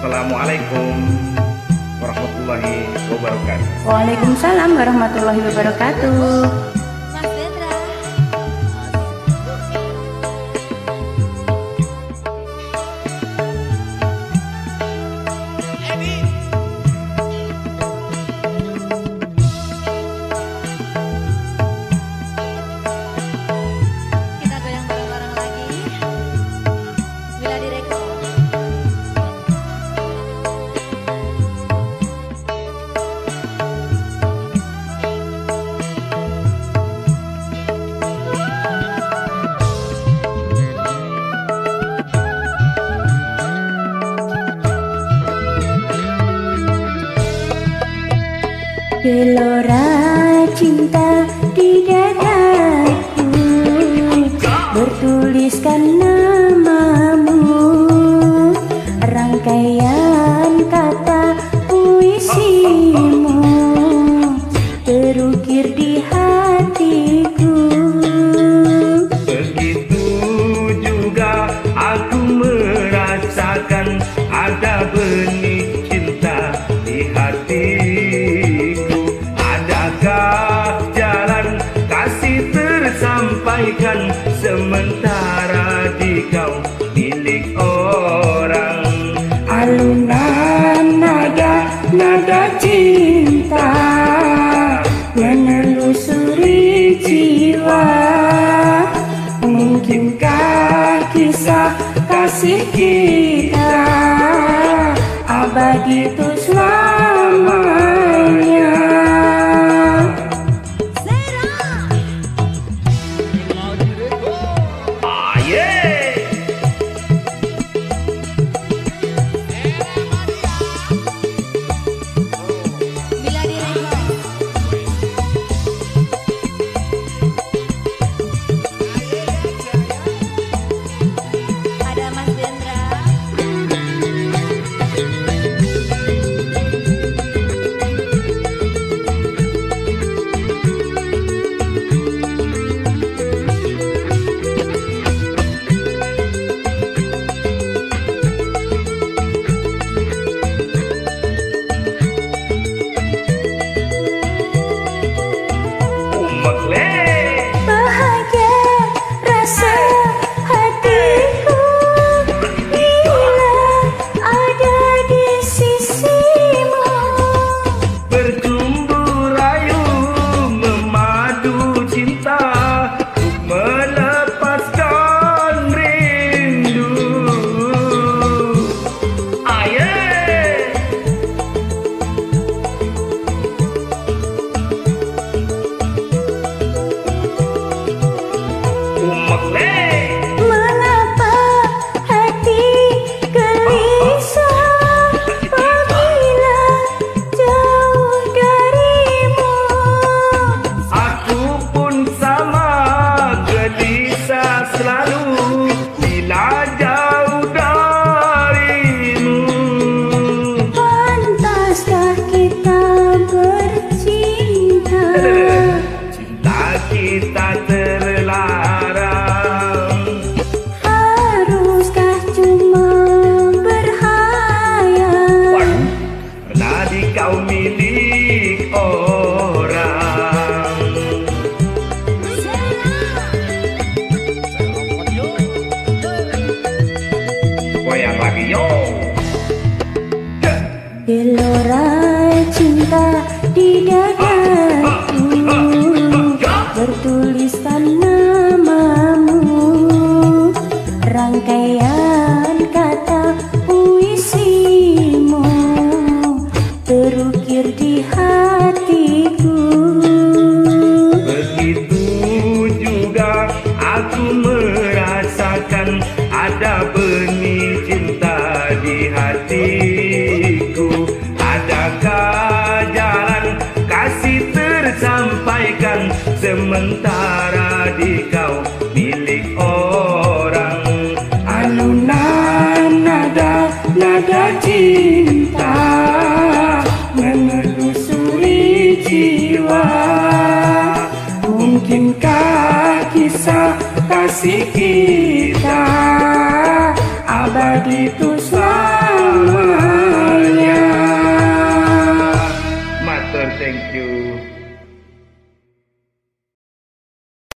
Assalamualaikum warahmatullahi wabarakatuh. Waalaikumsalam warahmatullahi wabarakatuh. Mas Dendra. Kita goyang bareng-bareng lagi. Bila direkod. Gelora cinta di dadaku, bertuliskan namamu, rangkaian kata puisimu terukir di hatiku. Begitu juga aku merasakan ada benih cinta di hatiku. Adakah jalan kasih tersampaikan sementara di kau milik orang? Alunan nada cinta menelusuri jiwa. Mungkinkah kisah kasih kita abadi itu selamanya? Bila direkod. Ada Mas Dendra. Bahagia rasa hatiku bila ada di sisimu. Bertumbuh rayu memadu cinta untuk melepaskan rindu. Aye. Mengapa hati gelisah apabila jauh darimu? Aku pun sama gelisah selalu bila jauh darimu. Pantaskah kita bercinta? Cinta kita terlarang. Haruskah cuma berhayal? Pernah di kau milik orang. Goyang lagi yo. Gelora cinta di dadaku, bertuliskan namamu, rangkaian kata puisimu terukir di hatiku. Begitu juga aku merasakan ada benih cinta di hatiku. Adakah jalan kasih tersampaikan sementara di kau milik orang? Alunan nada cinta menelusuri jiwa. Mungkinkah kisah kasih kita abadi itu selama thank you.